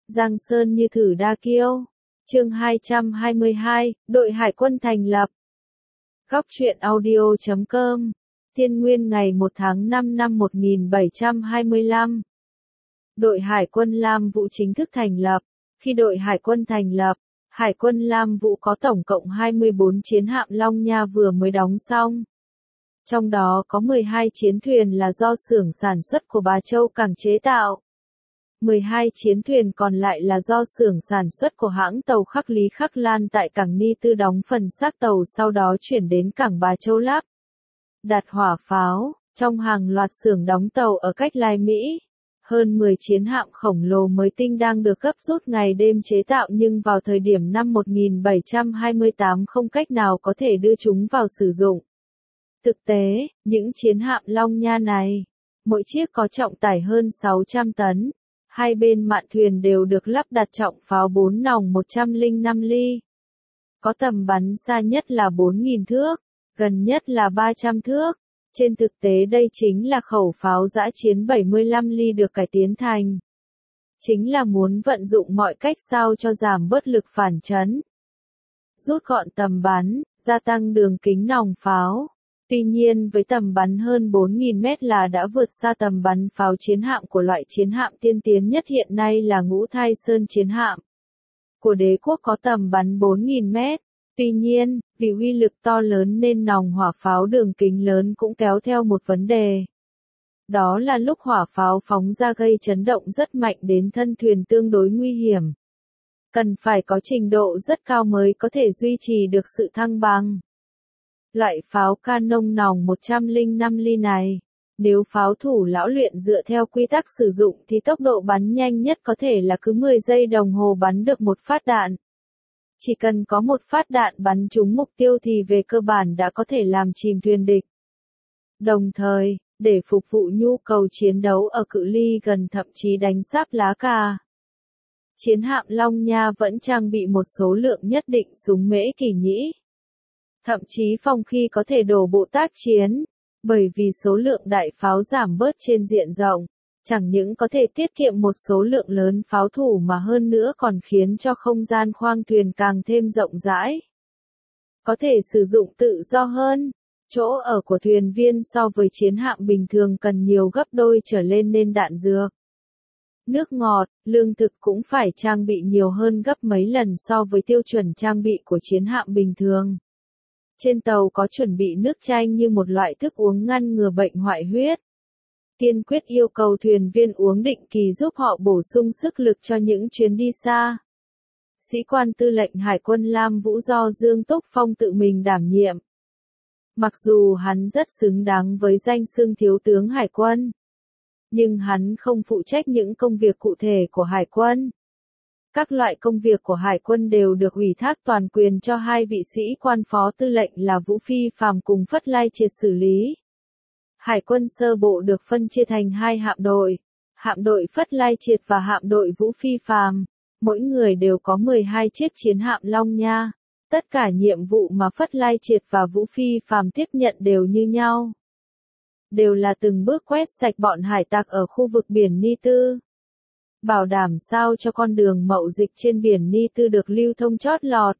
Giang Sơn như thử đa kiêu. Chương 222, đội hải quân thành lập. Góc truyện audio.com. Thiên Nguyên ngày 1 tháng 5 năm 1725. Đội hải quân Lam Vũ chính thức thành lập. Khi đội hải quân thành lập, Hải quân Lam Vũ có tổng cộng 24 chiến hạm Long Nha vừa mới đóng xong. Trong đó có 12 chiến thuyền là do xưởng sản xuất của Bá Châu Cảng chế tạo. 12 chiến thuyền còn lại là do xưởng sản xuất của hãng tàu Khắc Lý Khắc Lan tại cảng Ni Tư đóng phần xác tàu, sau đó chuyển đến cảng Bá Châu lắp đặt hỏa pháo. Trong hàng loạt xưởng đóng tàu ở cách Lai Mỹ, hơn 10 chiến hạm khổng lồ mới tinh đang được gấp rút ngày đêm chế tạo, nhưng vào thời điểm năm 1728 không cách nào có thể đưa chúng vào sử dụng. Thực tế, những chiến hạm Long Nha này, mỗi chiếc có trọng tải hơn 600 tấn. Hai bên mạn thuyền đều được lắp đặt trọng pháo 4 nòng 105 ly. Có tầm bắn xa nhất là 4.000 thước, gần nhất là 300 thước. Trên thực tế đây chính là khẩu pháo dã chiến 75 ly được cải tiến thành. Chính là muốn vận dụng mọi cách sao cho giảm bớt lực phản chấn, rút gọn tầm bắn, gia tăng đường kính nòng pháo. Tuy nhiên với tầm bắn hơn 4.000 mét là đã vượt xa tầm bắn pháo chiến hạm của loại chiến hạm tiên tiến nhất hiện nay là Ngũ Thai Sơn chiến hạm của Đế quốc có tầm bắn 4.000 mét. Tuy nhiên, vì uy lực to lớn nên nòng hỏa pháo đường kính lớn cũng kéo theo một vấn đề. Đó là lúc hỏa pháo phóng ra gây chấn động rất mạnh đến thân thuyền tương đối nguy hiểm. Cần phải có trình độ rất cao mới có thể duy trì được sự thăng bằng. Loại pháo canon nòng 105 ly này, nếu pháo thủ lão luyện dựa theo quy tắc sử dụng thì tốc độ bắn nhanh nhất có thể là cứ 10 giây đồng hồ bắn được một phát đạn. Chỉ cần có một phát đạn bắn trúng mục tiêu thì về cơ bản đã có thể làm chìm thuyền địch. Đồng thời, để phục vụ nhu cầu chiến đấu ở cự ly gần thậm chí đánh sáp lá cà, chiến hạm Long Nha vẫn trang bị một số lượng nhất định súng Mễ Kỷ Nhĩ. Thậm chí phòng khi có thể đổ bộ tác chiến, bởi vì số lượng đại pháo giảm bớt trên diện rộng, chẳng những có thể tiết kiệm một số lượng lớn pháo thủ mà hơn nữa còn khiến cho không gian khoang thuyền càng thêm rộng rãi. Có thể sử dụng tự do hơn, chỗ ở của thuyền viên so với chiến hạm bình thường cần nhiều gấp đôi trở lên nên đạn dược, nước ngọt, lương thực cũng phải trang bị nhiều hơn gấp mấy lần so với tiêu chuẩn trang bị của chiến hạm bình thường. Trên tàu có chuẩn bị nước chanh như một loại thức uống ngăn ngừa bệnh hoại huyết. Kiên quyết yêu cầu thuyền viên uống định kỳ giúp họ bổ sung sức lực cho những chuyến đi xa. Sĩ quan tư lệnh Hải quân Lam Vũ do Dương Túc Phong tự mình đảm nhiệm. Mặc dù hắn rất xứng đáng với danh xưng thiếu tướng Hải quân, nhưng hắn không phụ trách những công việc cụ thể của Hải quân. Các loại công việc của Hải quân đều được ủy thác toàn quyền cho hai vị sĩ quan phó tư lệnh là Vũ Phi Phàm cùng Phất Lai Triệt xử lý. Hải quân sơ bộ được phân chia thành hai hạm đội Phất Lai Triệt và hạm đội Vũ Phi Phàm. Mỗi người đều có 12 chiếc chiến hạm Long Nha. Tất cả nhiệm vụ mà Phất Lai Triệt và Vũ Phi Phàm tiếp nhận đều như nhau. Đều là từng bước quét sạch bọn hải tặc ở khu vực biển Ni Tư. Bảo đảm sao cho con đường mậu dịch trên biển Ni Tư được lưu thông chót lọt.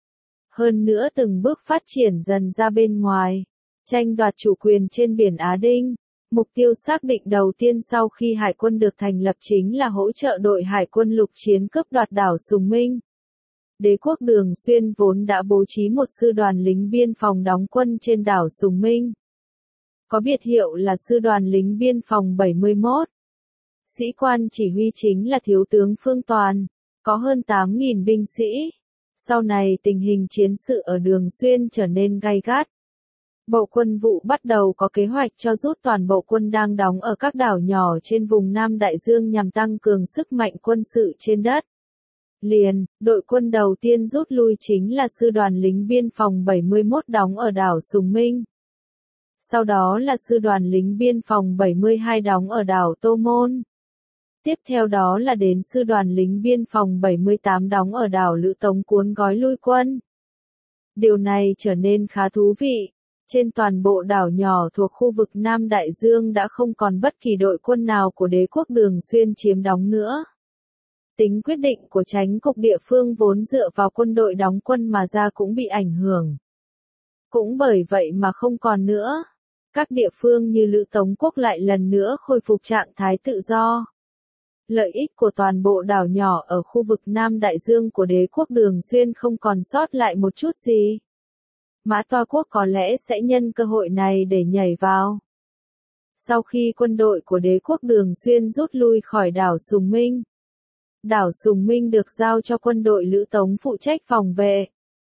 Hơn nữa từng bước phát triển dần ra bên ngoài, tranh đoạt chủ quyền trên biển Á Đinh. Mục tiêu xác định đầu tiên sau khi hải quân được thành lập chính là hỗ trợ đội hải quân lục chiến cướp đoạt đảo Sùng Minh. Đế quốc Đường Xuyên vốn đã bố trí một sư đoàn lính biên phòng đóng quân trên đảo Sùng Minh. Có biệt hiệu là sư đoàn lính biên phòng 71. Sĩ quan chỉ huy chính là thiếu tướng Phương Toàn, có hơn 8.000 binh sĩ. Sau này tình hình chiến sự ở Đường Xuyên trở nên gay gắt. Bộ Quân vụ bắt đầu có kế hoạch cho rút toàn bộ quân đang đóng ở các đảo nhỏ trên vùng Nam Đại Dương nhằm tăng cường sức mạnh quân sự trên đất liền. Đội quân đầu tiên rút lui chính là sư đoàn lính biên phòng 71 đóng ở đảo Sùng Minh. Sau đó là sư đoàn lính biên phòng 72 đóng ở đảo Tô Môn. Tiếp theo đó là đến sư đoàn lính biên phòng 78 đóng ở đảo Lữ Tống cuốn gói lui quân. Điều này trở nên khá thú vị. Trên toàn bộ đảo nhỏ thuộc khu vực Nam Đại Dương đã không còn bất kỳ đội quân nào của đế quốc Đường Xuyên chiếm đóng nữa. Tính quyết định của chánh cục địa phương vốn dựa vào quân đội đóng quân mà ra cũng bị ảnh hưởng. Cũng bởi vậy mà không còn nữa. Các địa phương như Lữ Tống Quốc lại lần nữa khôi phục trạng thái tự do. Lợi ích của toàn bộ đảo nhỏ ở khu vực Nam Đại Dương của đế quốc Đường Xuyên không còn sót lại một chút gì. Mã Toa Quốc có lẽ sẽ nhân cơ hội này để nhảy vào. Sau khi quân đội của đế quốc Đường Xuyên rút lui khỏi đảo Sùng Minh, đảo Sùng Minh được giao cho quân đội Lữ Tống phụ trách phòng vệ.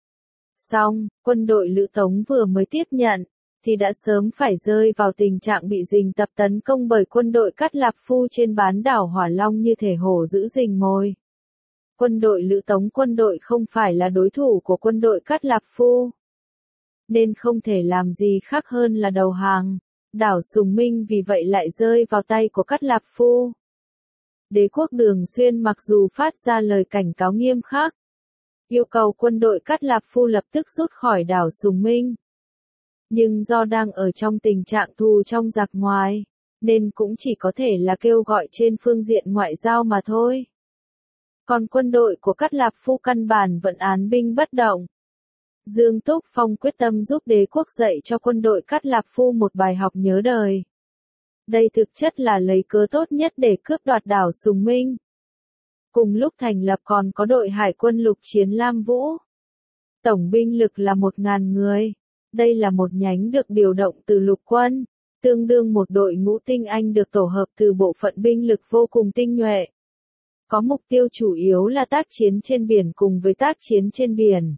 Song, quân đội Lữ Tống vừa mới tiếp nhận, thì đã sớm phải rơi vào tình trạng bị rình tập tấn công bởi quân đội Cát Lạp Phu trên bán đảo Hỏa Long như thể hổ giữ rình mồi. Quân đội Lữ Tống không phải là đối thủ của quân đội Cát Lạp Phu, nên không thể làm gì khác hơn là đầu hàng. Đảo Sùng Minh vì vậy lại rơi vào tay của Cát Lạp Phu. Đế quốc Đường Xuyên mặc dù phát ra lời cảnh cáo nghiêm khắc, yêu cầu quân đội Cát Lạp Phu lập tức rút khỏi đảo Sùng Minh, nhưng do đang ở trong tình trạng thù trong giặc ngoài, nên cũng chỉ có thể là kêu gọi trên phương diện ngoại giao mà thôi. Còn quân đội của Cát Lạp Phu căn bản vẫn án binh bất động. Dương Túc Phong quyết tâm giúp đế quốc dạy cho quân đội Cát Lạp Phu một bài học nhớ đời. Đây thực chất là lấy cớ tốt nhất để cướp đoạt đảo Sùng Minh. Cùng lúc thành lập còn có đội hải quân lục chiến Lam Vũ. Tổng binh lực là 1.000 người. Đây là một nhánh được điều động từ lục quân, tương đương một đội ngũ tinh anh được tổ hợp từ bộ phận binh lực vô cùng tinh nhuệ. Có mục tiêu chủ yếu là tác chiến trên biển cùng với tác chiến trên biển.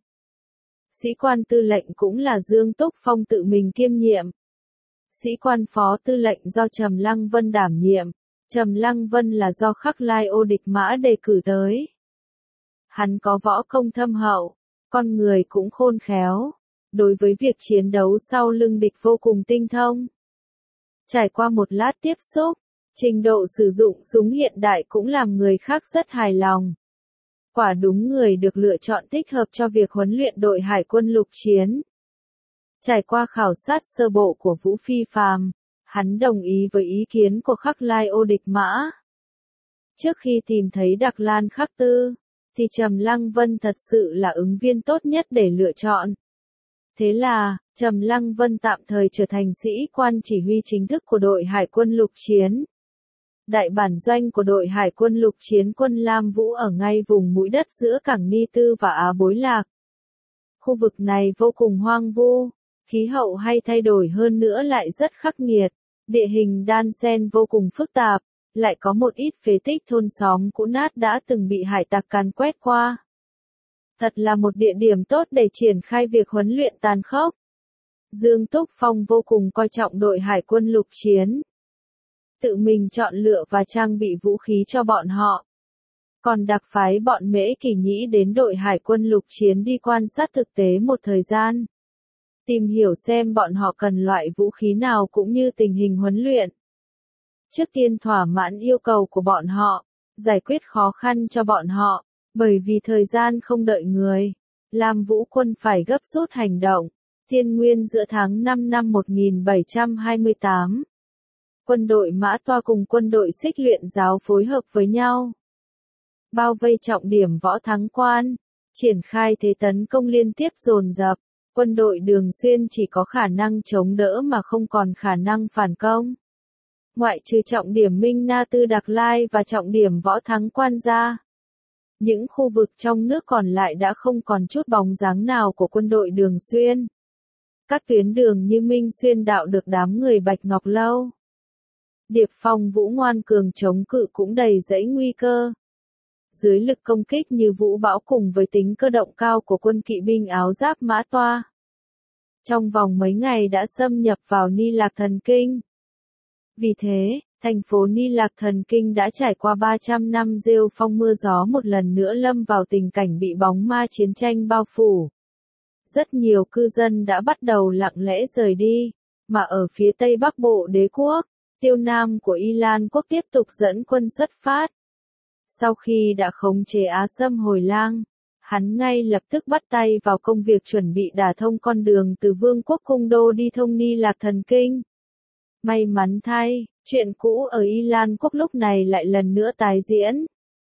Sĩ quan tư lệnh cũng là Dương Túc Phong tự mình kiêm nhiệm. Sĩ quan phó tư lệnh do Trầm Lăng Vân đảm nhiệm. Trầm Lăng Vân là do Khắc Lai Ô Địch Mã đề cử tới. Hắn có võ công thâm hậu, con người cũng khôn khéo. Đối với việc chiến đấu sau lưng địch vô cùng tinh thông. Trải qua một lát tiếp xúc, trình độ sử dụng súng hiện đại cũng làm người khác rất hài lòng. Quả đúng người được lựa chọn thích hợp cho việc huấn luyện đội hải quân lục chiến. Trải qua khảo sát sơ bộ của Vũ Phi Phàm, hắn đồng ý với ý kiến của Khắc Lai Ô Địch Mã. Trước khi tìm thấy Đặc Lan Khắc Tư, thì Trầm Lăng Vân thật sự là ứng viên tốt nhất để lựa chọn. Thế là, Trầm Lăng Vân tạm thời trở thành sĩ quan chỉ huy chính thức của đội hải quân lục chiến. Đại bản doanh của đội hải quân lục chiến quân Lam Vũ ở ngay vùng mũi đất giữa cảng Ni Tư và Á Bối Lạc. Khu vực này vô cùng hoang vu, khí hậu hay thay đổi hơn nữa lại rất khắc nghiệt, địa hình đan xen vô cùng phức tạp, lại có một ít phế tích thôn xóm cũ nát đã từng bị hải tặc càn quét qua. Thật là một địa điểm tốt để triển khai việc huấn luyện tàn khốc. Dương Túc Phong vô cùng coi trọng đội hải quân lục chiến. Tự mình chọn lựa và trang bị vũ khí cho bọn họ. Còn đặc phái bọn Mễ Kỳ Nhĩ đến đội hải quân lục chiến đi quan sát thực tế một thời gian. Tìm hiểu xem bọn họ cần loại vũ khí nào cũng như tình hình huấn luyện. Trước tiên thỏa mãn yêu cầu của bọn họ, giải quyết khó khăn cho bọn họ. Bởi vì thời gian không đợi người, Lam Vũ quân phải gấp rút hành động. Thiên Nguyên giữa tháng 5 năm 1728. Quân đội Mã Toa cùng quân đội Xích Luyện Giáo phối hợp với nhau. Bao vây trọng điểm Võ Thắng Quan, triển khai thế tấn công liên tiếp dồn dập. Quân đội Đường Xuyên chỉ có khả năng chống đỡ mà không còn khả năng phản công. Ngoại trừ trọng điểm Minh Na Tư Đặc Lai và trọng điểm Võ Thắng Quan ra. Những khu vực trong nước còn lại đã không còn chút bóng dáng nào của quân đội Đường Xuyên. Các tuyến đường như Minh Xuyên Đạo được đám người Bạch Ngọc Lâu, Điệp Phong Vũ ngoan cường chống cự cũng đầy dẫy nguy cơ. Dưới lực công kích như vũ bão cùng với tính cơ động cao của quân kỵ binh áo giáp Mã Toa. Trong vòng mấy ngày đã xâm nhập vào Ni Lạc Thần Kinh. Vì thế, thành phố Ni Lạc Thần Kinh đã trải qua 300 năm rêu phong mưa gió một lần nữa lâm vào tình cảnh bị bóng ma chiến tranh bao phủ. Rất nhiều cư dân đã bắt đầu lặng lẽ rời đi, mà ở phía tây bắc bộ đế quốc, Tiêu Nam của Y Lan quốc tiếp tục dẫn quân xuất phát. Sau khi đã khống chế Á Sâm Hồi Lang, hắn ngay lập tức bắt tay vào công việc chuẩn bị đả thông con đường từ Vương quốc Cung Đô đi thông Ni Lạc Thần Kinh. May mắn thay, chuyện cũ ở Y Lan quốc lúc này lại lần nữa tái diễn.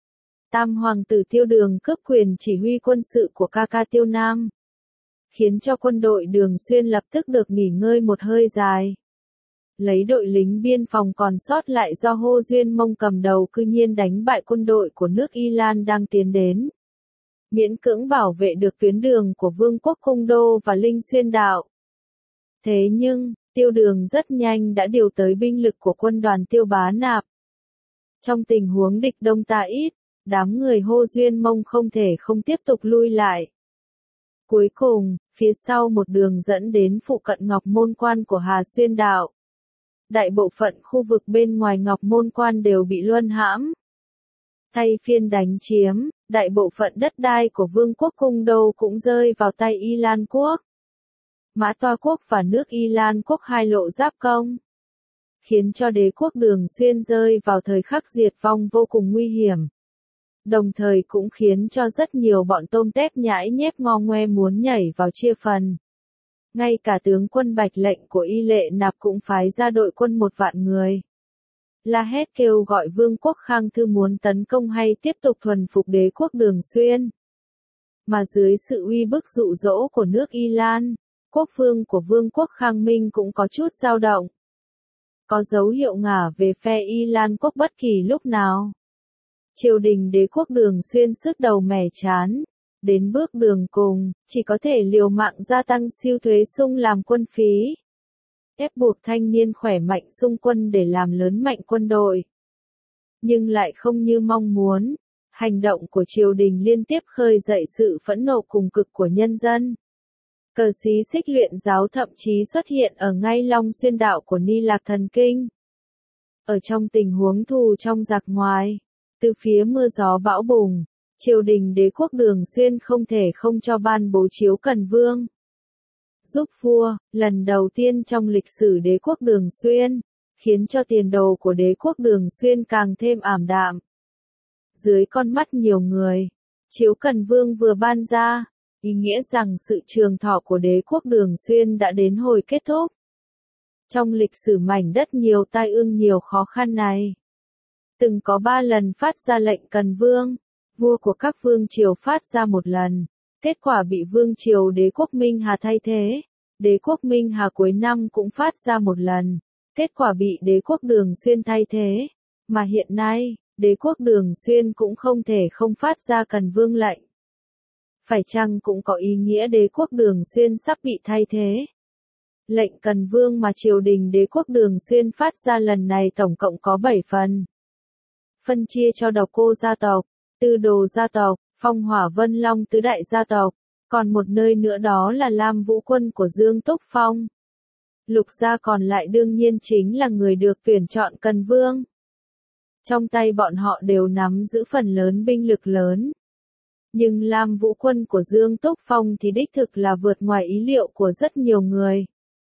Tam hoàng tử Tiêu Đường cướp quyền chỉ huy quân sự của ca ca Tiêu Nam, khiến cho quân đội Đường Xuyên lập tức được nghỉ ngơi một hơi dài. Lấy đội lính biên phòng còn sót lại do Hô Duyên Mông cầm đầu cư nhiên đánh bại quân đội của nước Y Lan đang tiến đến, miễn cưỡng bảo vệ được tuyến đường của Vương quốc Cung Đô và Linh Xuyên Đạo. Thế nhưng, Tiêu Đường rất nhanh đã điều tới binh lực của quân đoàn Tiêu Bá Nạp. Trong tình huống địch đông ta ít, đám người Hô Duyên Mông không thể không tiếp tục lui lại. Cuối cùng, phía sau một đường dẫn đến phụ cận Ngọc Môn Quan của Hà Xuyên Đạo. Đại bộ phận khu vực bên ngoài Ngọc Môn Quan đều bị luân hãm. Thay phiên đánh chiếm, đại bộ phận đất đai của Vương quốc Cung Đô cũng rơi vào tay Y Lan quốc. Mã Toa quốc và nước Y Lan quốc hai lộ giáp công, khiến cho đế quốc Đường Xuyên rơi vào thời khắc diệt vong vô cùng nguy hiểm. Đồng thời cũng khiến cho rất nhiều bọn tôm tép nhãi nhép ngo ngoe muốn nhảy vào chia phần. Ngay cả tướng quân Bạch Lệnh của Y Lệ Nạp cũng phái ra đội quân 1.000 người. La hét kêu gọi Vương quốc Khang Thư muốn tấn công hay tiếp tục thuần phục đế quốc Đường Xuyên. Mà dưới sự uy bức dụ dỗ của nước Y Lan, quốc vương của Vương quốc Khang Minh cũng có chút dao động. Có dấu hiệu ngả về phe Y Lan quốc bất kỳ lúc nào. Triều đình đế quốc Đường Xuyên sức đầu mẻ chán, đến bước đường cùng, chỉ có thể liều mạng gia tăng siêu thuế sung làm quân phí, ép buộc thanh niên khỏe mạnh xung quân để làm lớn mạnh quân đội. Nhưng lại không như mong muốn, hành động của triều đình liên tiếp khơi dậy sự phẫn nộ cùng cực của nhân dân. Cờ xí xích luyện giáo thậm chí xuất hiện ở ngay Long Xuyên Đạo của Ni Lạc Thần Kinh. Ở trong tình huống thù trong giặc ngoài, từ phía mưa gió bão bùng, triều đình đế quốc Đường Xuyên không thể không cho ban bố chiếu Cần Vương giúp vua, lần đầu tiên trong lịch sử đế quốc Đường Xuyên, khiến cho tiền đồ của đế quốc Đường Xuyên càng thêm ảm đạm. Dưới con mắt nhiều người, chiếu Cần Vương vừa ban ra, ý nghĩa rằng sự trường thọ của đế quốc Đường Xuyên đã đến hồi kết thúc. Trong lịch sử mảnh đất nhiều tai ương nhiều khó khăn này, từng có 3 lần phát ra lệnh Cần Vương, vua của các vương triều phát ra một lần, kết quả bị vương triều đế quốc Minh Hà thay thế. Đế quốc Minh Hà cuối năm cũng phát ra một lần, kết quả bị đế quốc Đường Xuyên thay thế. Mà hiện nay, đế quốc Đường Xuyên cũng không thể không phát ra Cần Vương lệnh. Phải chăng cũng có ý nghĩa đế quốc Đường Xuyên sắp bị thay thế? Lệnh Cần Vương mà triều đình đế quốc Đường Xuyên phát ra lần này tổng cộng có 7 phần. Phân chia cho Độc Cô gia tộc, Tư Đồ gia tộc, Phong Hỏa Vân Long tứ đại gia tộc, còn một nơi nữa đó là Lam Vũ quân của Dương Túc Phong. Lục gia còn lại đương nhiên chính là người được tuyển chọn Cần Vương. Trong tay bọn họ đều nắm giữ phần lớn binh lực lớn. Nhưng Lam Vũ quân của Dương Túc Phong thì đích thực là vượt ngoài ý liệu của rất nhiều người.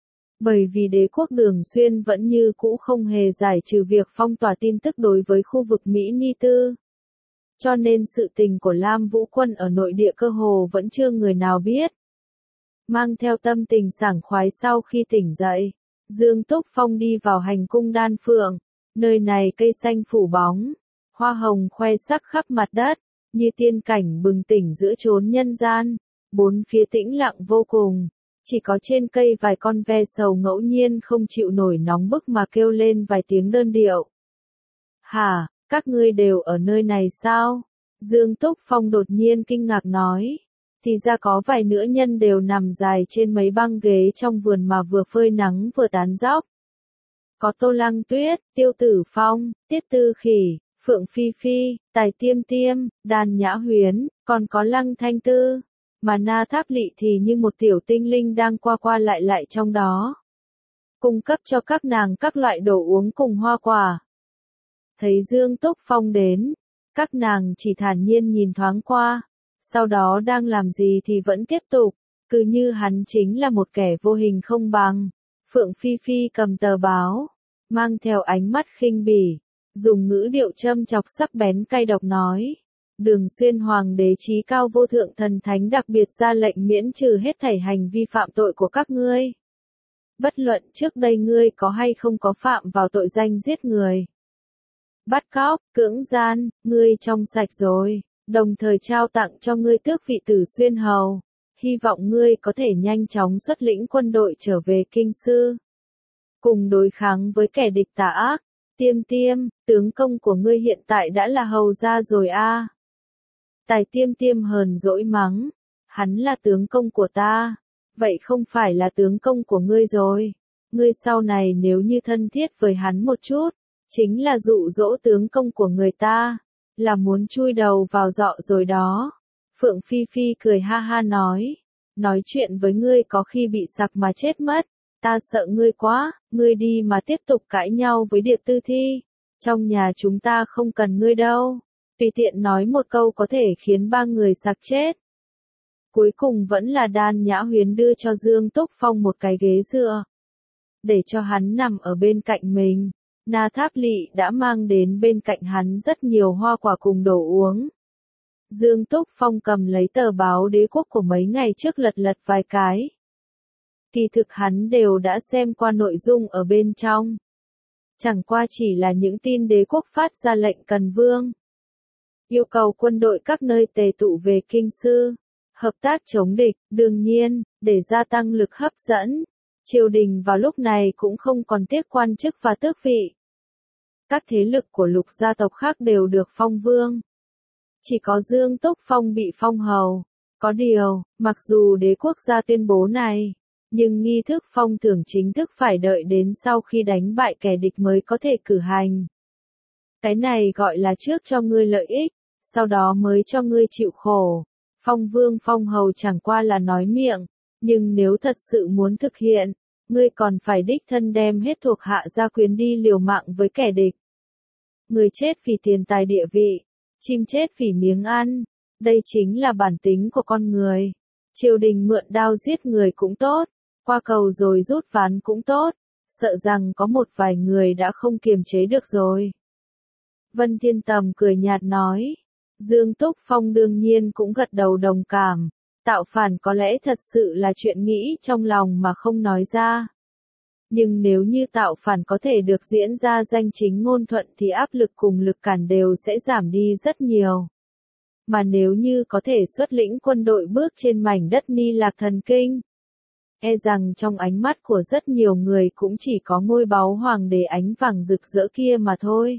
Bởi vì đế quốc Đường Xuyên vẫn như cũ không hề giải trừ việc phong tỏa tin tức đối với khu vực Mỹ Ni Tư. Cho nên sự tình của Lam Vũ quân ở nội địa cơ hồ vẫn chưa người nào biết. Mang theo tâm tình sảng khoái sau khi tỉnh dậy, Dương Túc Phong đi vào hành cung Đan Phượng. Nơi này cây xanh phủ bóng, hoa hồng khoe sắc khắp mặt đất, như tiên cảnh bừng tỉnh giữa chốn nhân gian. Bốn phía tĩnh lặng vô cùng, chỉ có trên cây vài con ve sầu ngẫu nhiên không chịu nổi nóng bức mà kêu lên vài tiếng đơn điệu. Hả, các ngươi đều ở nơi này sao? Dương Túc Phong đột nhiên kinh ngạc nói. Thì ra có vài nữ nhân đều nằm dài trên mấy băng ghế trong vườn mà vừa phơi nắng vừa tán dóc. Có Tô Lăng Tuyết, Tiêu Tử Phong, Tiết Tư Khỉ, Phượng Phi Phi, Tài Tiêm Tiêm, Đàn Nhã Huyến, còn có Lăng Thanh Tư. Mà Na Tháp Lị thì như một tiểu tinh linh đang qua qua lại trong đó. Cung cấp cho các nàng các loại đồ uống cùng hoa quả. Thấy Dương Túc Phong đến, các nàng chỉ thản nhiên nhìn thoáng qua, sau đó đang làm gì thì vẫn tiếp tục, cứ như hắn chính là một kẻ vô hình không bằng. Phượng Phi Phi cầm tờ báo, mang theo ánh mắt khinh bỉ, dùng ngữ điệu châm chọc sắc bén cay độc nói. Đường Xuyên Hoàng đế chí cao vô thượng thần thánh đặc biệt ra lệnh miễn trừ hết thảy hành vi phạm tội của các ngươi. Bất luận trước đây ngươi có hay không có phạm vào tội danh giết người. bắt cóc, cưỡng gian, ngươi trong sạch rồi, đồng thời trao tặng cho ngươi tước vị Tử Xuyên hầu. Hy vọng ngươi có thể nhanh chóng xuất lĩnh quân đội trở về kinh sư, cùng đối kháng với kẻ địch tà ác. Tiêm Tiêm, tướng công của ngươi hiện tại đã là hầu gia rồi a. Tài Tiêm Tiêm hờn dỗi mắng, hắn là tướng công của ta, vậy không phải là tướng công của ngươi rồi. Ngươi sau này nếu như thân thiết với hắn một chút, chính là dụ dỗ tướng công của người ta, là muốn chui đầu vào giọ rồi đó. Phượng Phi Phi cười ha ha nói chuyện với ngươi có khi bị sặc mà chết mất. Ta sợ ngươi quá, ngươi đi mà tiếp tục cãi nhau với Điệp Tư Thi. Trong nhà chúng ta không cần ngươi đâu. Tùy tiện nói một câu có thể khiến ba người sặc chết. Cuối cùng vẫn là Đan Nhã Huyến đưa cho Dương Túc Phong một cái ghế dựa, để cho hắn nằm ở bên cạnh mình. Na Tháp Lỵ đã mang đến bên cạnh hắn rất nhiều hoa quả cùng đồ uống. Dương Túc Phong cầm lấy tờ báo Đế Quốc của mấy ngày trước lật lật vài cái. Kỳ thực hắn đều đã xem qua nội dung ở bên trong. Chẳng qua chỉ là những tin Đế Quốc phát ra lệnh cần vương, yêu cầu quân đội các nơi tề tụ về kinh sư, hợp tác chống địch. Đương nhiên, để gia tăng lực hấp dẫn, triều đình vào lúc này cũng không còn tiếc quan chức và tước vị. Các thế lực của lục gia tộc khác đều được phong vương. Chỉ có Dương Túc Phong bị phong hầu. Có điều, mặc dù đế quốc gia tuyên bố này, nhưng nghi thức phong thưởng chính thức phải đợi đến sau khi đánh bại kẻ địch mới có thể cử hành. Cái này gọi là trước cho ngươi lợi ích, sau đó mới cho ngươi chịu khổ. Phong vương phong hầu chẳng qua là nói miệng, nhưng nếu thật sự muốn thực hiện, ngươi còn phải đích thân đem hết thuộc hạ gia quyến đi liều mạng với kẻ địch. Người chết vì tiền tài địa vị, chim chết vì miếng ăn, đây chính là bản tính của con người. Triều đình mượn đao giết người cũng tốt, qua cầu rồi rút ván cũng tốt, sợ rằng có một vài người đã không kiềm chế được rồi. Vân Thiên Tầm cười nhạt nói, Dương Túc Phong đương nhiên cũng gật đầu đồng cảm, tạo phản có lẽ thật sự là chuyện nghĩ trong lòng mà không nói ra. Nhưng nếu như tạo phản có thể được diễn ra danh chính ngôn thuận thì áp lực cùng lực cản đều sẽ giảm đi rất nhiều. Mà nếu như có thể xuất lĩnh quân đội bước trên mảnh đất Ni Lạc Thần Kinh, e rằng trong ánh mắt của rất nhiều người cũng chỉ có ngôi báu hoàng đế ánh vàng rực rỡ kia mà thôi.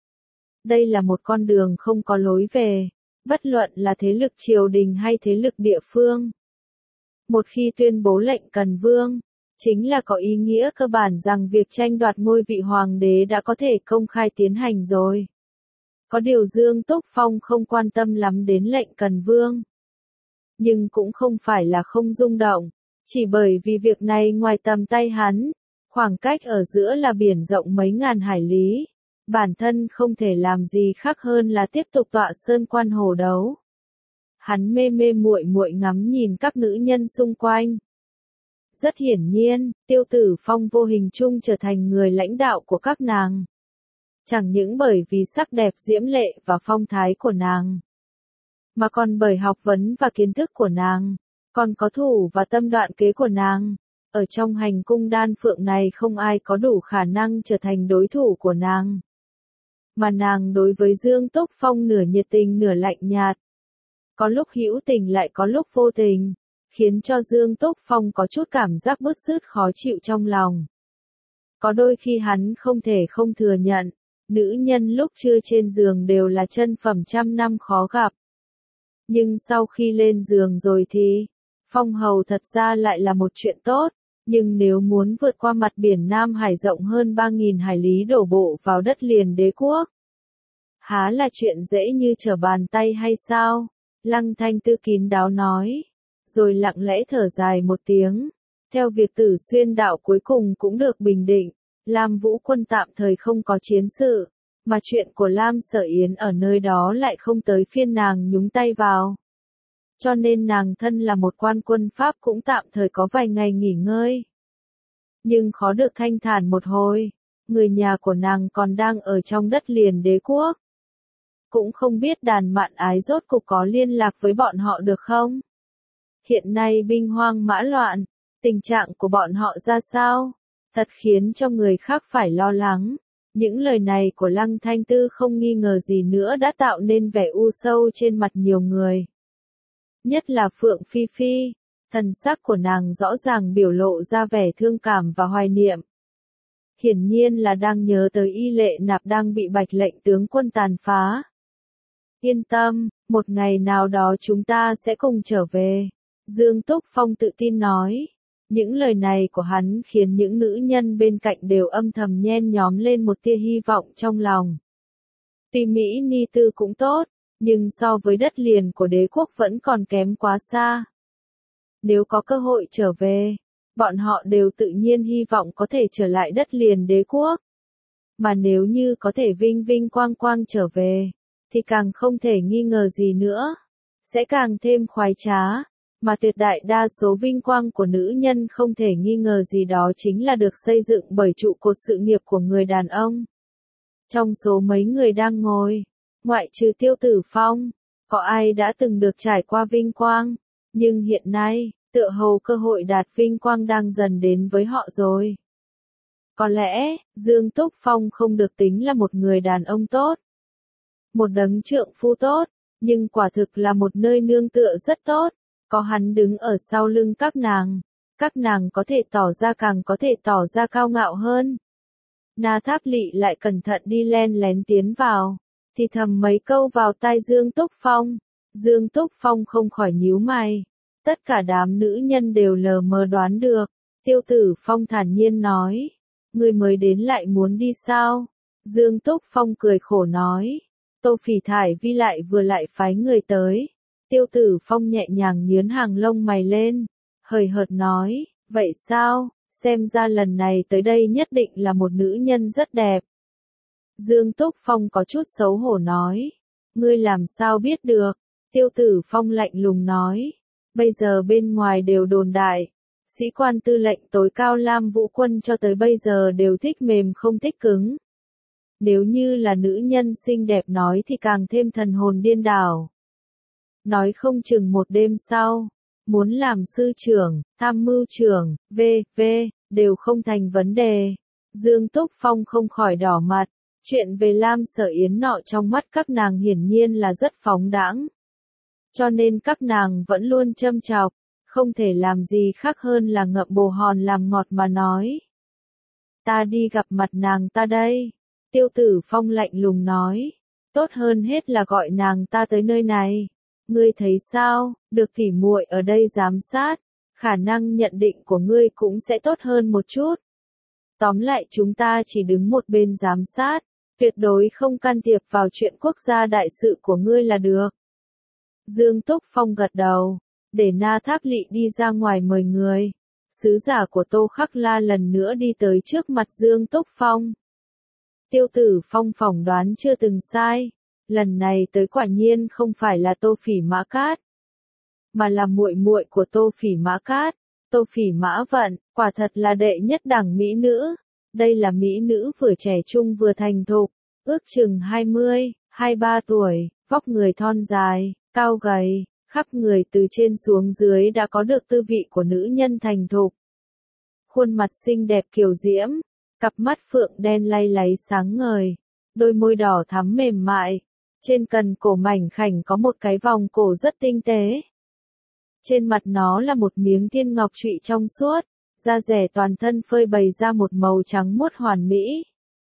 Đây là một con đường không có lối về, bất luận là thế lực triều đình hay thế lực địa phương. Một khi tuyên bố lệnh cần vương, chính là có ý nghĩa cơ bản rằng việc tranh đoạt ngôi vị hoàng đế đã có thể công khai tiến hành rồi. Có điều Dương Túc Phong không quan tâm lắm đến lệnh cần vương. Nhưng cũng không phải là không rung động, chỉ bởi vì việc này ngoài tầm tay hắn, khoảng cách ở giữa là biển rộng mấy ngàn hải lý. Bản thân không thể làm gì khác hơn là tiếp tục tọa sơn quan hồ đấu. Hắn mê mê muội muội ngắm nhìn các nữ nhân xung quanh. Rất hiển nhiên, Tiêu Tử Phong vô hình chung trở thành người lãnh đạo của các nàng. Chẳng những bởi vì sắc đẹp diễm lệ và phong thái của nàng, mà còn bởi học vấn và kiến thức của nàng, còn có thủ và tâm đoạn kế của nàng. Ở trong hành cung Đan Phượng này không ai có đủ khả năng trở thành đối thủ của nàng. Mà nàng đối với Dương Túc Phong nửa nhiệt tình nửa lạnh nhạt. Có lúc hữu tình lại có lúc vô tình, khiến cho Dương Túc Phong có chút cảm giác bứt rứt khó chịu trong lòng. Có đôi khi hắn không thể không thừa nhận, nữ nhân lúc chưa trên giường đều là chân phẩm trăm năm khó gặp. Nhưng sau khi lên giường rồi thì, phong hầu thật ra lại là một chuyện tốt. Nhưng nếu muốn vượt qua mặt biển Nam Hải rộng hơn 3.000 hải lý đổ bộ vào đất liền đế quốc, há là chuyện dễ như trở bàn tay hay sao? Lăng Thanh Tư kín đáo nói, rồi lặng lẽ thở dài một tiếng. Theo việc Tử Xuyên đạo cuối cùng cũng được bình định, Lam Vũ quân tạm thời không có chiến sự, mà chuyện của Lam Sở Yến ở nơi đó lại không tới phiên nàng nhúng tay vào. Cho nên nàng thân là một quan quân Pháp cũng tạm thời có vài ngày nghỉ ngơi. Nhưng khó được thanh thản một hồi, người nhà của nàng còn đang ở trong đất liền đế quốc. Cũng không biết đàn mạn ái rốt cục có liên lạc với bọn họ được không? Hiện nay binh hoang mã loạn, tình trạng của bọn họ ra sao? Thật khiến cho người khác phải lo lắng. Những lời này của Lăng Thanh Tư không nghi ngờ gì nữa đã tạo nên vẻ u sâu trên mặt nhiều người. Nhất là Phượng Phi Phi, thần sắc của nàng rõ ràng biểu lộ ra vẻ thương cảm và hoài niệm. Hiển nhiên là đang nhớ tới Y Lệ Nạp đang bị Bạch lệnh tướng quân tàn phá. Yên tâm, một ngày nào đó chúng ta sẽ cùng trở về. Dương Túc Phong tự tin nói. Những lời này của hắn khiến những nữ nhân bên cạnh đều âm thầm nhen nhóm lên một tia hy vọng trong lòng. Tuy Mỹ Ni Tư cũng tốt, nhưng so với đất liền của đế quốc vẫn còn kém quá xa. Nếu có cơ hội trở về, bọn họ đều tự nhiên hy vọng có thể trở lại đất liền đế quốc. Mà nếu như có thể vinh vinh quang quang trở về, thì càng không thể nghi ngờ gì nữa. Sẽ càng thêm khoái trá, mà tuyệt đại đa số vinh quang của nữ nhân không thể nghi ngờ gì đó chính là được xây dựng bởi trụ cột sự nghiệp của người đàn ông. Trong số mấy người đang ngồi, ngoại trừ Tiêu Tử Phong, có ai đã từng được trải qua vinh quang, nhưng hiện nay, tựa hồ cơ hội đạt vinh quang đang dần đến với họ rồi. Có lẽ, Dương Túc Phong không được tính là một người đàn ông tốt, một đấng trượng phu tốt, nhưng quả thực là một nơi nương tựa rất tốt, có hắn đứng ở sau lưng các nàng có thể tỏ ra cao ngạo hơn. Na Tháp Lỵ lại cẩn thận đi len lén tiến vào, thì thầm mấy câu vào tai Dương Túc Phong. Dương Túc Phong không khỏi nhíu mày. Tất cả đám nữ nhân đều lờ mờ đoán được. Tiêu Tử Phong thản nhiên nói. Ngươi mới đến lại muốn đi sao? Dương Túc Phong cười khổ nói. Tô Phỉ Thải Vi lại phái người tới. Tiêu Tử Phong nhẹ nhàng nhướn hàng lông mày lên. Hời hợt nói. Vậy sao? Xem ra lần này tới đây nhất định là một nữ nhân rất đẹp. Dương Túc Phong có chút xấu hổ nói. Ngươi làm sao biết được? Tiêu Tử Phong lạnh lùng nói. Bây giờ bên ngoài đều đồn đại. Sĩ quan tư lệnh tối cao Lam Vũ Quân cho tới bây giờ đều thích mềm không thích cứng. Nếu như là nữ nhân xinh đẹp nói thì càng thêm thần hồn điên đảo. Nói không chừng một đêm sau, muốn làm sư trưởng, tham mưu trưởng, v.v. đều không thành vấn đề. Dương Túc Phong không khỏi đỏ mặt. Chuyện về Lam Sở Yến nọ trong mắt các nàng hiển nhiên là rất phóng đãng. Cho nên các nàng vẫn luôn châm chọc, không thể làm gì khác hơn là ngậm bồ hòn làm ngọt mà nói. Ta đi gặp mặt nàng ta đây. Tiêu Tử Phong lạnh lùng nói. Tốt hơn hết là gọi nàng ta tới nơi này. Ngươi thấy sao, được tỉ muội ở đây giám sát, khả năng nhận định của ngươi cũng sẽ tốt hơn một chút. Tóm lại chúng ta chỉ đứng một bên giám sát, tuyệt đối không can thiệp vào chuyện quốc gia đại sự của ngươi là được. Dương Túc Phong gật đầu, để Na Tháp Lỵ đi ra ngoài mời người. Sứ giả của Tô Khắc La lần nữa đi tới trước mặt Dương Túc Phong. Tiêu Tử Phong phỏng đoán chưa từng sai, lần này tới quả nhiên không phải là Tô Phỉ Mã Cát, mà là muội muội của Tô Phỉ Mã Cát, Tô Phỉ Mã Vận, quả thật là đệ nhất đẳng mỹ nữ. Đây là mỹ nữ vừa trẻ trung vừa thành thục, ước chừng 23 tuổi, vóc người thon dài, cao gầy, khắp người từ trên xuống dưới đã có được tư vị của nữ nhân thành thục. Khuôn mặt xinh đẹp kiều diễm, cặp mắt phượng đen lay láy sáng ngời, đôi môi đỏ thắm mềm mại, trên cần cổ mảnh khảnh có một cái vòng cổ rất tinh tế. Trên mặt nó là một miếng thiên ngọc trụy trong suốt, da dẻ toàn thân phơi bày ra một màu trắng muốt hoàn mỹ.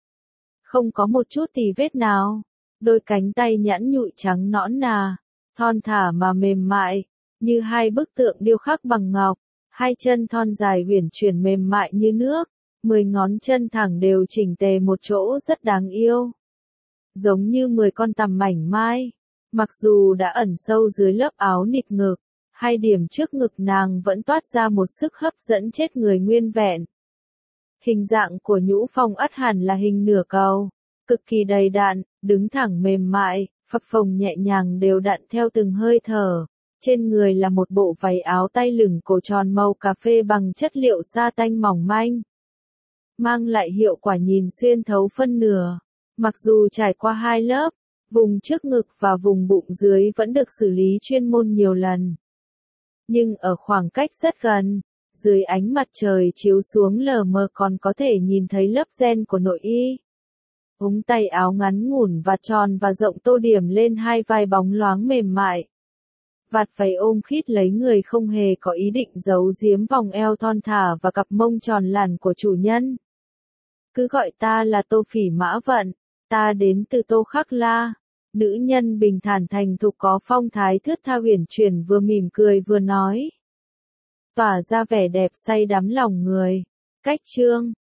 Không có một chút tì vết nào, đôi cánh tay nhẵn nhụi trắng nõn nà, thon thả mà mềm mại, như hai bức tượng điêu khắc bằng ngọc, hai chân thon dài uyển chuyển mềm mại như nước, 10 ngón chân thẳng đều chỉnh tề một chỗ rất đáng yêu. Giống như 10 con tằm mảnh mai, mặc dù đã ẩn sâu dưới lớp áo nịt ngực, hai điểm trước ngực nàng vẫn toát ra một sức hấp dẫn chết người nguyên vẹn. Hình dạng của nhũ phong ắt hẳn là hình nửa cầu, cực kỳ đầy đặn, đứng thẳng mềm mại, phập phồng nhẹ nhàng đều đặn theo từng hơi thở. Trên người là một bộ váy áo tay lửng cổ tròn màu cà phê bằng chất liệu sa tanh mỏng manh, mang lại hiệu quả nhìn xuyên thấu phân nửa. Mặc dù trải qua 2 lớp, vùng trước ngực và vùng bụng dưới vẫn được xử lý chuyên môn nhiều lần. Nhưng ở khoảng cách rất gần, dưới ánh mặt trời chiếu xuống lờ mờ còn có thể nhìn thấy lớp ren của nội y. ống tay áo ngắn ngủn và tròn và rộng tô điểm lên hai vai bóng loáng mềm mại. Vạt váy ôm khít lấy người không hề có ý định giấu giếm vòng eo thon thả và cặp mông tròn làn của chủ nhân. Cứ gọi ta là Tô Phỉ Mã Vận, ta đến từ Tô Khắc La. Nữ nhân bình thản thành thục có phong thái thướt tha uyển chuyển vừa mỉm cười vừa nói. Tỏa ra vẻ đẹp say đắm lòng người. Cách chương